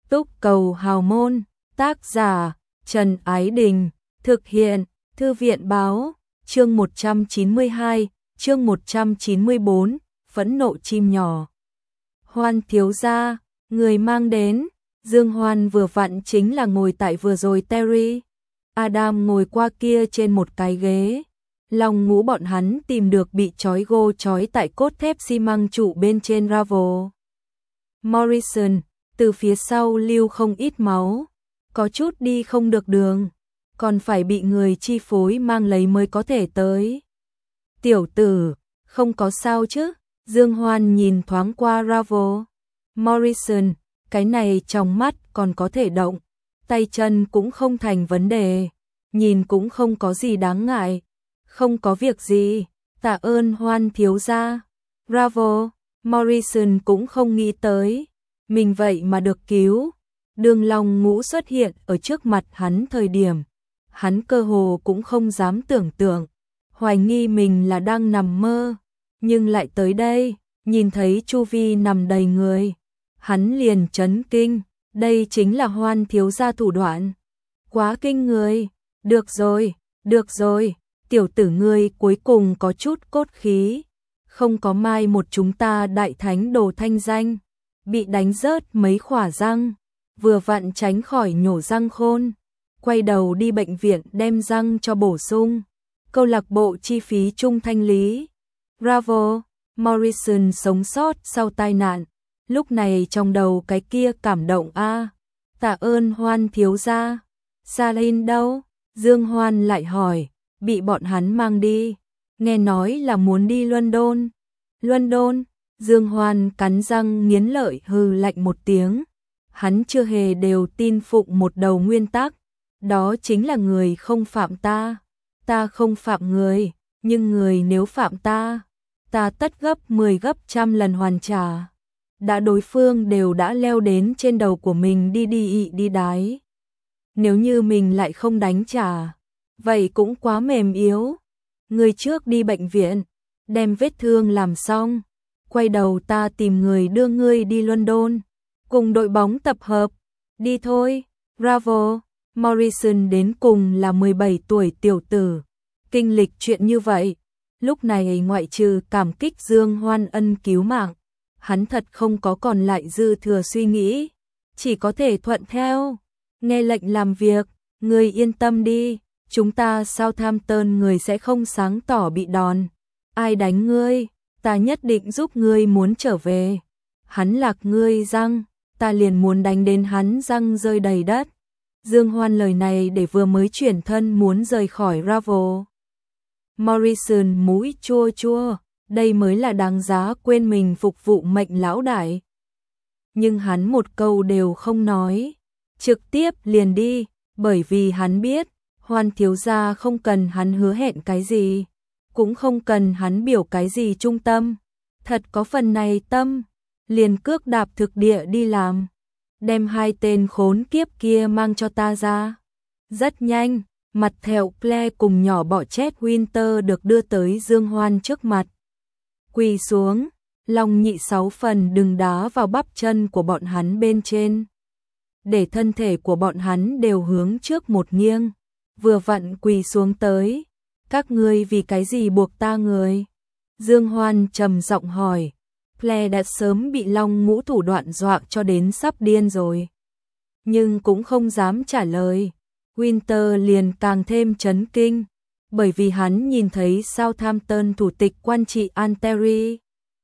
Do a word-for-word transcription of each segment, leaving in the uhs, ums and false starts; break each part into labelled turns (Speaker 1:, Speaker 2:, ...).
Speaker 1: Túc Cầu Hào Môn, tác giả Trần Ái Đình, thực hiện Thư viện Báo, chương một trăm chín mươi hai, chương một trăm chín mươi bốn, phẫn nộ chim nhỏ. Hoan thiếu gia, người mang đến, Dương Hoan vừa vặn chính là ngồi tại vừa rồi Terry. Adam ngồi qua kia trên một cái ghế. Lòng ngũ bọn hắn tìm được bị trói gô trói tại cốt thép xi măng trụ bên trên Bravo. Morrison, từ phía sau lưu không ít máu, có chút đi không được đường, còn phải bị người chi phối mang lấy mới có thể tới. Tiểu tử, không có sao chứ? Dương Hoan nhìn thoáng qua Bravo. Morrison, cái này trong mắt còn có thể động, tay chân cũng không thành vấn đề, nhìn cũng không có gì đáng ngại. Không có việc gì, tạ ơn Hoan thiếu gia. Bravo, Morrison cũng không nghĩ tới, mình vậy mà được cứu. Đường Long Ngũ xuất hiện ở trước mặt hắn thời điểm, hắn cơ hồ cũng không dám tưởng tượng, hoài nghi mình là đang nằm mơ, nhưng lại tới đây, nhìn thấy chu vi nằm đầy người, hắn liền chấn kinh, đây chính là Hoan thiếu gia thủ đoạn, quá kinh người. Được rồi, được rồi, tiểu tử ngươi cuối cùng có chút cốt khí, không có mai một chúng ta đại thánh đồ thanh danh, bị đánh rớt mấy khỏa răng, vừa vặn tránh khỏi nhổ răng khôn, quay đầu đi bệnh viện đem răng cho bổ sung, câu lạc bộ chi phí chung thanh lý. Bravo, Morrison sống sót sau tai nạn, lúc này trong đầu cái kia cảm động a. À, tạ ơn Hoan thiếu gia. Salin đâu? Dương Hoan lại hỏi. Bị bọn hắn mang đi, nghe nói là muốn đi London. London? Dương Hoan cắn răng nghiến lợi hừ lạnh một tiếng. Hắn chưa hề đều tin phụng một đầu nguyên tắc, đó chính là người không phạm ta, ta không phạm người, nhưng người nếu phạm ta, ta tất gấp mười gấp trăm lần hoàn trả. Đã đối phương đều đã leo đến trên đầu của mình đi đi ị đi đái. Nếu như mình lại không đánh trả, vậy cũng quá mềm yếu. Người trước đi bệnh viện, đem vết thương làm xong, quay đầu ta tìm người đưa ngươi đi London, cùng đội bóng tập hợp. Đi thôi. Bravo, Morrison đến cùng là mười bảy tuổi tiểu tử, kinh lịch chuyện như vậy, lúc này ngoại trừ cảm kích Dương Hoan ân cứu mạng, hắn thật không có còn lại dư thừa suy nghĩ, chỉ có thể thuận theo, nghe lệnh làm việc. Ngươi yên tâm đi, chúng ta Southampton người sẽ không sáng tỏ bị đòn. Ai đánh ngươi, ta nhất định giúp ngươi muốn trở về. Hắn lạc ngươi răng, ta liền muốn đánh đến hắn răng rơi đầy đất. Dương Hoan lời này để vừa mới chuyển thân muốn rời khỏi Bravo. Morrison mũi chua chua, đây mới là đáng giá quên mình phục vụ mệnh lão đại. Nhưng hắn một câu đều không nói, trực tiếp liền đi, bởi vì hắn biết, Hoan thiếu gia không cần hắn hứa hẹn cái gì, cũng không cần hắn biểu cái gì trung tâm, thật có phần này tâm, liền cước đạp thực địa đi làm, đem hai tên khốn kiếp kia mang cho ta ra. Rất nhanh, mặt thẹo Claire cùng nhỏ bọ chết Winter được đưa tới Dương Hoan trước mặt. Quỳ xuống, Long nhị sáu phần đừng đá vào bắp chân của bọn hắn bên trên, để thân thể của bọn hắn đều hướng trước một nghiêng, vừa vặn quỳ xuống tới. Các ngươi vì cái gì buộc ta người? Dương Hoan trầm giọng hỏi. Claire đã sớm bị Long Ngũ thủ đoạn dọa cho đến sắp điên rồi, nhưng cũng không dám trả lời. Winter liền càng thêm chấn kinh, bởi vì hắn nhìn thấy Southampton thủ tịch quan trị Terry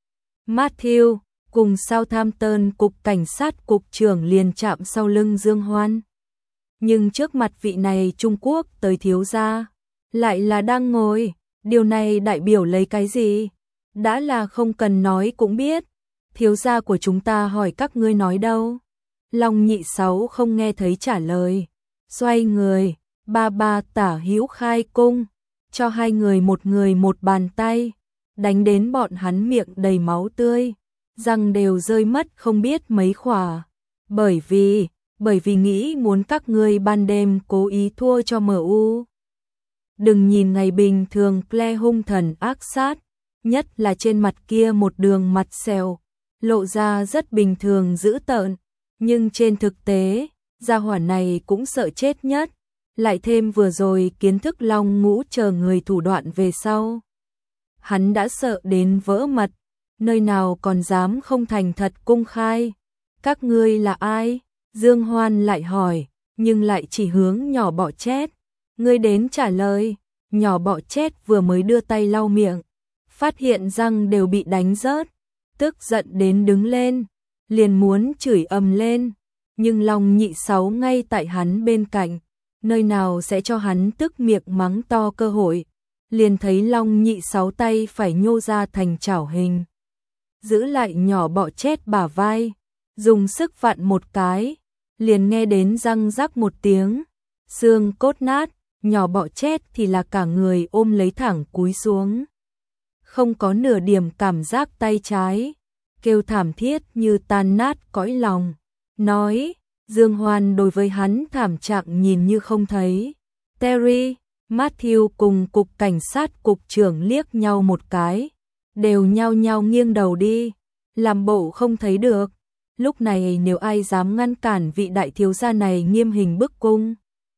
Speaker 1: Matthew cùng Southampton cục cảnh sát cục trưởng liền chạm sau lưng Dương Hoan. Nhưng trước mặt vị này Trung Quốc tới thiếu gia, lại là đang ngồi, điều này đại biểu lấy cái gì? Đã là không cần nói cũng biết, thiếu gia của chúng ta hỏi các ngươi nói đâu. Long nhị sáu không nghe thấy trả lời, xoay người, ba ba tả hữu khai cung, cho hai người một người một bàn tay, đánh đến bọn hắn miệng đầy máu tươi, răng đều rơi mất không biết mấy khỏa, bởi vì, bởi vì nghĩ muốn các ngươi ban đêm cố ý thua cho em u. Đừng nhìn ngày bình thường Claire hung thần ác sát, nhất là trên mặt kia một đường mặt sẹo, lộ ra rất bình thường dữ tợn, Nhưng trên thực tế, gia hỏa này cũng sợ chết nhất, lại thêm vừa rồi kiến thức Long Ngũ chờ người thủ đoạn về sau. Hắn đã sợ đến vỡ mật, nơi nào còn dám không thành thật cung khai. Các ngươi là ai? Dương Hoan lại hỏi, nhưng lại chỉ hướng nhỏ bọ chét. Ngươi đến trả lời. Nhỏ bọ chét vừa mới đưa tay lau miệng, phát hiện răng đều bị đánh rớt, tức giận đến đứng lên, liền muốn chửi ầm lên. Nhưng Long Nhị Sáu ngay tại hắn bên cạnh, nơi nào sẽ cho hắn tức miệng mắng to cơ hội. Liền thấy Long Nhị Sáu tay phải nhô ra thành chảo hình, giữ lại nhỏ bọ chét bả vai, dùng sức vặn một cái, liền nghe đến răng rắc một tiếng, xương cốt nát, nhỏ bọ chét thì là cả người ôm lấy thẳng cúi xuống. Không có nửa điểm cảm giác tay trái, kêu thảm thiết như tan nát cõi lòng. Nói, Dương Hoan đối với hắn thảm trạng nhìn như không thấy. Terry, Matthew cùng cục cảnh sát cục trưởng liếc nhau một cái, đều nhao nhao nghiêng đầu đi, làm bộ không thấy được. Lúc này nếu ai dám ngăn cản vị đại thiếu gia này nghiêm hình bức cung,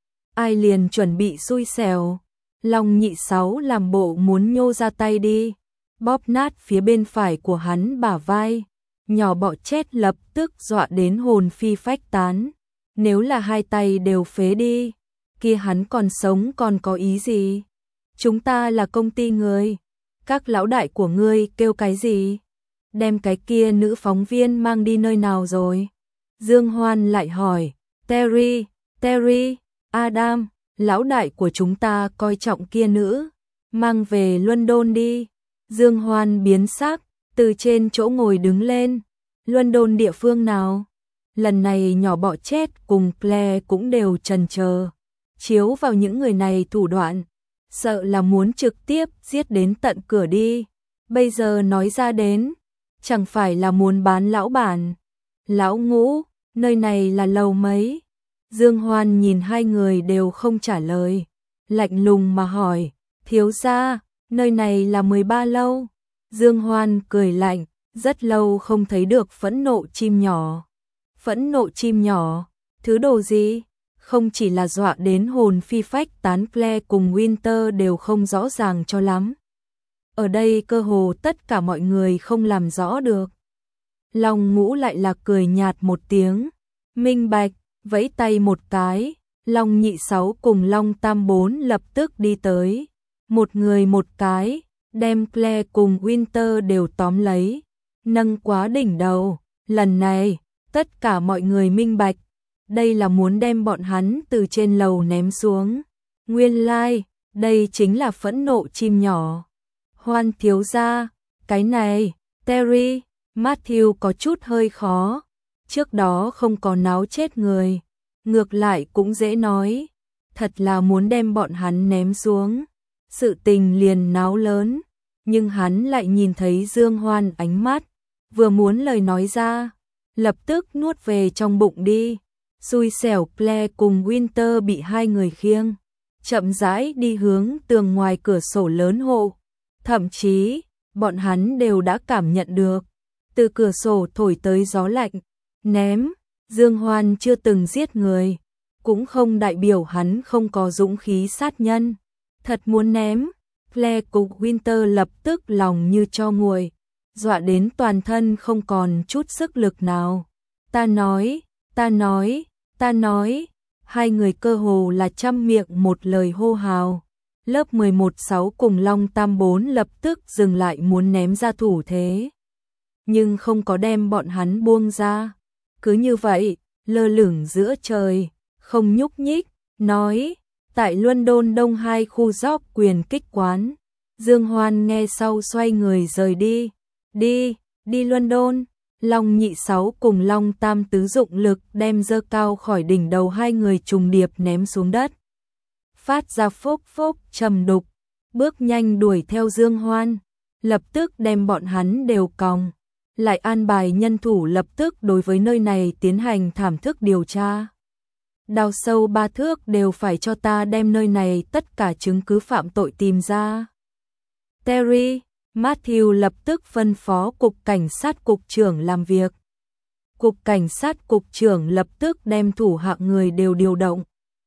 Speaker 1: ai liền chuẩn bị xui xẻo. Long Nhị Sáu làm bộ muốn nhô ra tay đi, bóp nát phía bên phải của hắn bả vai. Nhỏ bọ chét lập tức dọa đến hồn phi phách tán. Nếu là hai tay đều phế đi, kia hắn còn sống còn có ý gì? Chúng ta là công ty người, các lão đại của ngươi kêu cái gì? Đem cái kia nữ phóng viên mang đi nơi nào rồi? Dương Hoan lại hỏi. Terry, Terry, Adam, lão đại của chúng ta coi trọng kia nữ, mang về London đi. Dương Hoan biến sắc, từ trên chỗ ngồi đứng lên. London địa phương nào? Lần này nhỏ bọ chét cùng Claire cũng đều chần chờ. Chiếu vào những người này thủ đoạn, sợ là muốn trực tiếp giết đến tận cửa đi. Bây giờ nói ra đến, chẳng phải là muốn bán lão bản. Lão Ngũ, nơi này là lầu mấy? Dương Hoan nhìn hai người đều không trả lời, lạnh lùng mà hỏi. Thiếu gia, nơi này là mười ba lâu. Dương Hoan cười lạnh, rất lâu không thấy được phẫn nộ chim nhỏ. Phẫn nộ chim nhỏ, thứ đồ gì? Không chỉ là dọa đến hồn phi phách tán, Claire cùng Winter đều không rõ ràng cho lắm. Ở đây cơ hồ tất cả mọi người không làm rõ được. Long Ngũ lại là cười nhạt một tiếng, minh bạch, vẫy tay một cái. Long Nhị Sáu cùng Long Tam Bốn lập tức đi tới, một người một cái, đem Claire cùng Winter đều tóm lấy, nâng quá đỉnh đầu. Lần này, tất cả mọi người minh bạch, đây là muốn đem bọn hắn từ trên lầu ném xuống. Nguyên lai, like, đây chính là phẫn nộ chim nhỏ. Hoan thiếu gia, cái này, Terry, Matthew có chút hơi khó. Trước đó không có náo chết người, ngược lại cũng dễ nói. Thật là muốn đem bọn hắn ném xuống, sự tình liền náo lớn. Nhưng hắn lại nhìn thấy Dương Hoan ánh mắt, vừa muốn lời nói ra, lập tức nuốt về trong bụng đi. Xui xẻo Claire cùng Winter bị hai người khiêng, chậm rãi đi hướng tường ngoài cửa sổ lớn hộ. Thậm chí, bọn hắn đều đã cảm nhận được, từ cửa sổ thổi tới gió lạnh. Ném, Dương Hoan chưa từng giết người, cũng không đại biểu hắn không có dũng khí sát nhân. Thật muốn ném, Claire cùng Winter lập tức lòng như tro nguội, dọa đến toàn thân không còn chút sức lực nào. Ta nói, ta nói, ta nói, hai người cơ hồ là trăm miệng một lời hô hào. Lớp mười một sáu cùng Long Tam Bốn lập tức dừng lại muốn ném ra thủ thế, nhưng không có đem bọn hắn buông ra. Cứ như vậy, lơ lửng giữa trời, không nhúc nhích. Nói, tại London Đông hai khu job quyền kích quán. Dương Hoan nghe sau xoay người rời đi. Đi, đi London. Long Nhị Sáu cùng Long Tam Tứ dụng lực đem dơ cao khỏi đỉnh đầu hai người trùng điệp ném xuống đất, phát ra phốc phốc trầm đục, bước nhanh đuổi theo Dương Hoan, lập tức đem bọn hắn đều còng, lại an bài nhân thủ lập tức đối với nơi này tiến hành thảm thức điều tra. Đào sâu ba thước đều phải cho ta đem nơi này tất cả chứng cứ phạm tội tìm ra. Terry, Matthew lập tức phân phó cục cảnh sát cục trưởng làm việc. Cục cảnh sát cục trưởng lập tức đem thủ hạ người đều điều động.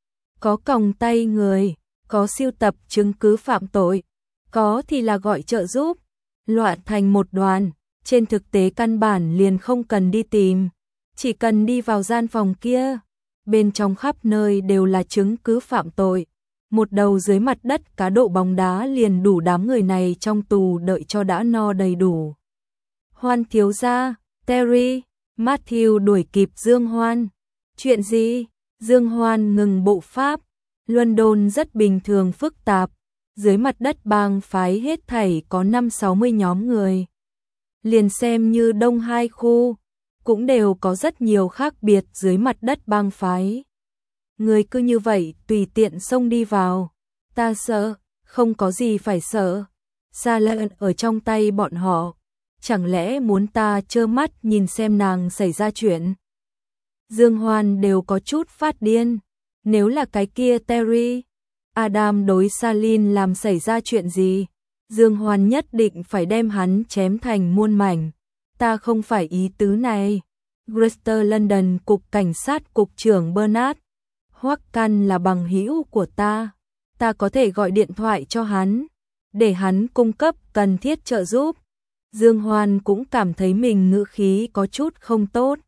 Speaker 1: Có còng tay người, có siêu tập chứng cứ phạm tội, có thì là gọi trợ giúp, loạn thành một đoàn, trên thực tế căn bản liền không cần đi tìm, chỉ cần đi vào gian phòng kia, bên trong khắp nơi đều là chứng cứ phạm tội. Một đầu dưới mặt đất cá độ bóng đá liền đủ đám người này trong tù đợi cho đã no đầy đủ. Hoan thiếu gia, Terry, Matthew đuổi kịp Dương Hoan. Chuyện gì? Dương Hoan ngừng bộ pháp. London rất bình thường phức tạp. Dưới mặt đất bang phái hết thảy có năm sáu mươi nhóm người. Liền xem như đông hai khu, cũng đều có rất nhiều khác biệt dưới mặt đất bang phái. Người cứ như vậy tùy tiện xông đi vào. Ta sợ, không có gì phải sợ. Sa lợn ở trong tay bọn họ. Chẳng lẽ muốn ta trơ mắt nhìn xem nàng xảy ra chuyện? Dương Hoan đều có chút phát điên. Nếu là cái kia Terry, Adam đối Salin làm xảy ra chuyện gì? Dương Hoan nhất định phải đem hắn chém thành muôn mảnh. Ta không phải ý tứ này. Greater London cục cảnh sát cục trưởng Bernard Hoắc Căn là bằng hữu của ta. Ta có thể gọi điện thoại cho hắn, để hắn cung cấp cần thiết trợ giúp. Dương Hoan cũng cảm thấy mình ngữ khí có chút không tốt.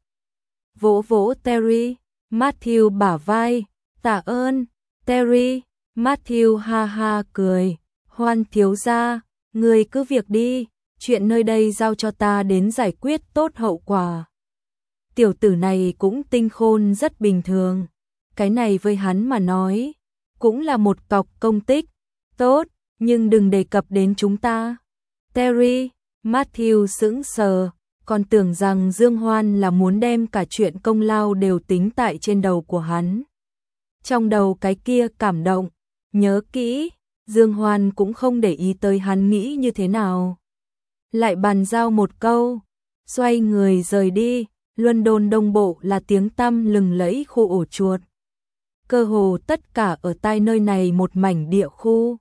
Speaker 1: Vỗ vỗ Terry, Matthew bả vai, tạ ơn, Terry, Matthew ha ha cười, Hoan thiếu gia, người cứ việc đi, chuyện nơi đây giao cho ta đến giải quyết tốt hậu quả. Tiểu tử này cũng tinh khôn rất bình thường, cái này với hắn mà nói, cũng là một cọc công tích, tốt, nhưng đừng đề cập đến chúng ta. Terry, Matthew sững sờ, còn tưởng rằng Dương Hoan là muốn đem cả chuyện công lao đều tính tại trên đầu của hắn. Trong đầu cái kia cảm động, nhớ kỹ, Dương Hoan cũng không để ý tới hắn nghĩ như thế nào. Lại bàn giao một câu, xoay người rời đi. London Đông Bộ là tiếng tăm lừng lẫy khu ổ chuột. Cơ hồ tất cả ở tai nơi này một mảnh địa khu,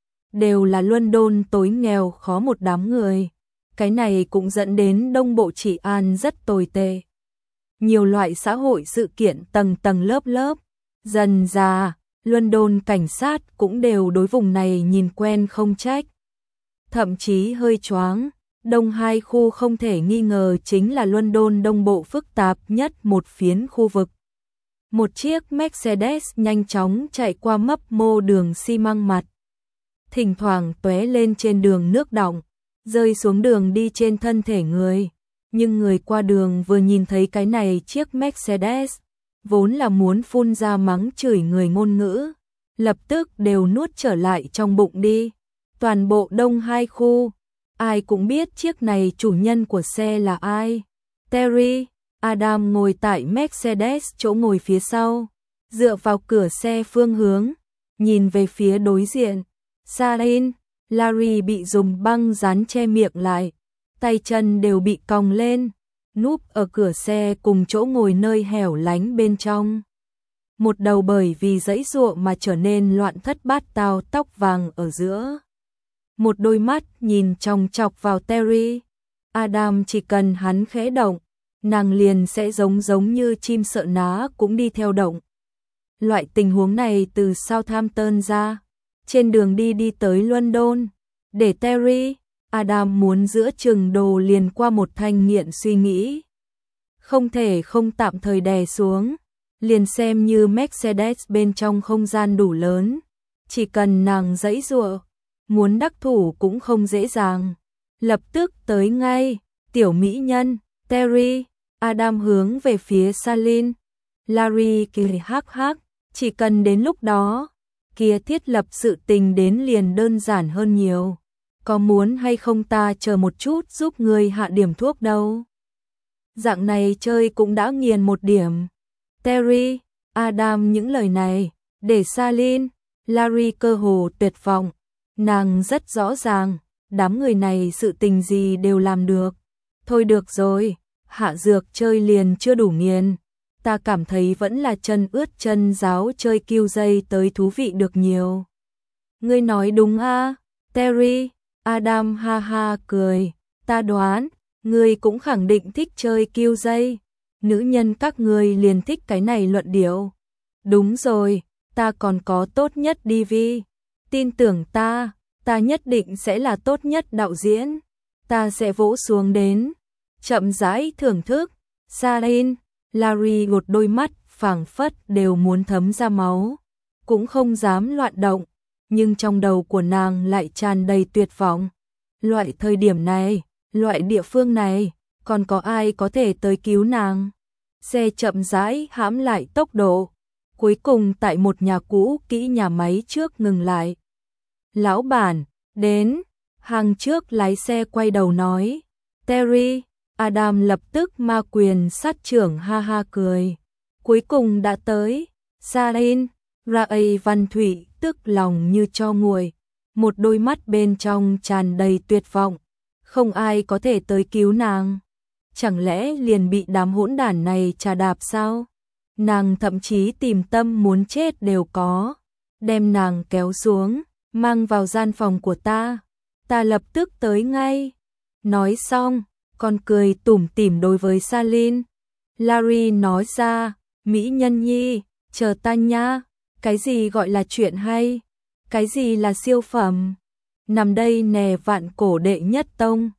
Speaker 1: đều là London tối nghèo khó một đám người. Cái này cũng dẫn đến Đông Bộ trị an rất tồi tệ. Nhiều loại xã hội sự kiện tầng tầng lớp lớp. Dần dà, London cảnh sát cũng đều đối vùng này nhìn quen không trách. Thậm chí hơi choáng, Đông hai khu không thể nghi ngờ chính là London Đông Bộ phức tạp nhất một phiến khu vực. Một chiếc Mercedes nhanh chóng chạy qua mấp mô đường xi măng mặt. Thỉnh thoảng tóe lên trên đường nước đọng, rơi xuống đường đi trên thân thể người. Nhưng người qua đường vừa nhìn thấy cái này chiếc Mercedes, vốn là muốn phun ra mắng chửi người ngôn ngữ, lập tức đều nuốt trở lại trong bụng đi. Toàn bộ Đông hai khu, ai cũng biết chiếc này chủ nhân của xe là ai. Terry, Adam ngồi tại Mercedes chỗ ngồi phía sau, dựa vào cửa xe phương hướng, nhìn về phía đối diện. Salin, Larry bị dùng băng dán che miệng lại, tay chân đều bị còng lên, núp ở cửa xe cùng chỗ ngồi nơi hẻo lánh bên trong. Một đầu bởi vì giãy giụa mà trở nên loạn thất bát tao tóc vàng ở giữa. Một đôi mắt nhìn chòng chọc vào Terry. Adam chỉ cần hắn khẽ động, nàng liền sẽ giống giống như chim sợ ná cũng đi theo động. Loại tình huống này từ Southampton ra, trên đường đi đi tới London, để Terry, Adam muốn giữa chừng đồ liền qua một thanh nghiện suy nghĩ. Không thể không tạm thời đè xuống, liền xem như Mercedes bên trong không gian đủ lớn, chỉ cần nàng giãy giụa, muốn đắc thủ cũng không dễ dàng. Lập tức tới ngay, tiểu mỹ nhân, Terry, Adam hướng về phía Salin. Larry cười hắc hắc, chỉ cần đến lúc đó, kia thiết lập sự tình đến liền đơn giản hơn nhiều. Có muốn hay không ta chờ một chút giúp người hạ điểm thuốc đâu. Dạng này chơi cũng đã nghiền một điểm. Terry, Adam những lời này, để Salin, Larry cơ hồ tuyệt vọng. Nàng rất rõ ràng, đám người này sự tình gì đều làm được. Thôi được rồi, hạ dược chơi liền chưa đủ nghiền. Ta cảm thấy vẫn là chân ướt chân giáo chơi kiêu dây tới thú vị được nhiều. Ngươi nói đúng a, Terry, Adam ha ha cười, ta đoán, ngươi cũng khẳng định thích chơi kiêu dây. Nữ nhân các ngươi liền thích cái này luận điệu. Đúng rồi, ta còn có tốt nhất đê vê. Tin tưởng ta, ta nhất định sẽ là tốt nhất đạo diễn. Ta sẽ vỗ xuống đến, chậm rãi thưởng thức. Sarin, Larry gột đôi mắt, phảng phất đều muốn thấm ra máu, cũng không dám loạn động, nhưng trong đầu của nàng lại tràn đầy tuyệt vọng. Loại thời điểm này, loại địa phương này, còn có ai có thể tới cứu nàng? Xe chậm rãi hãm lại tốc độ, cuối cùng tại một nhà cũ kỹ nhà máy trước ngừng lại. Lão bản, đến, hàng trước lái xe quay đầu nói, Terry, Adam lập tức ma quyền sát trưởng ha ha cười. Cuối cùng đã tới, Sarin, Ray Văn Thụy tức lòng như cho nguội, một đôi mắt bên trong tràn đầy tuyệt vọng, không ai có thể tới cứu nàng. Chẳng lẽ liền bị đám hỗn đản này trà đạp sao? Nàng thậm chí tìm tâm muốn chết đều có. Đem nàng kéo xuống, mang vào gian phòng của ta. Ta lập tức tới ngay. Nói xong, còn cười tủm tỉm đối với Sarin. Larry nói ra, Mỹ nhân nhi, chờ ta nha. Cái gì gọi là chuyện hay? Cái gì là siêu phẩm? Nằm đây nè vạn cổ đệ nhất tông.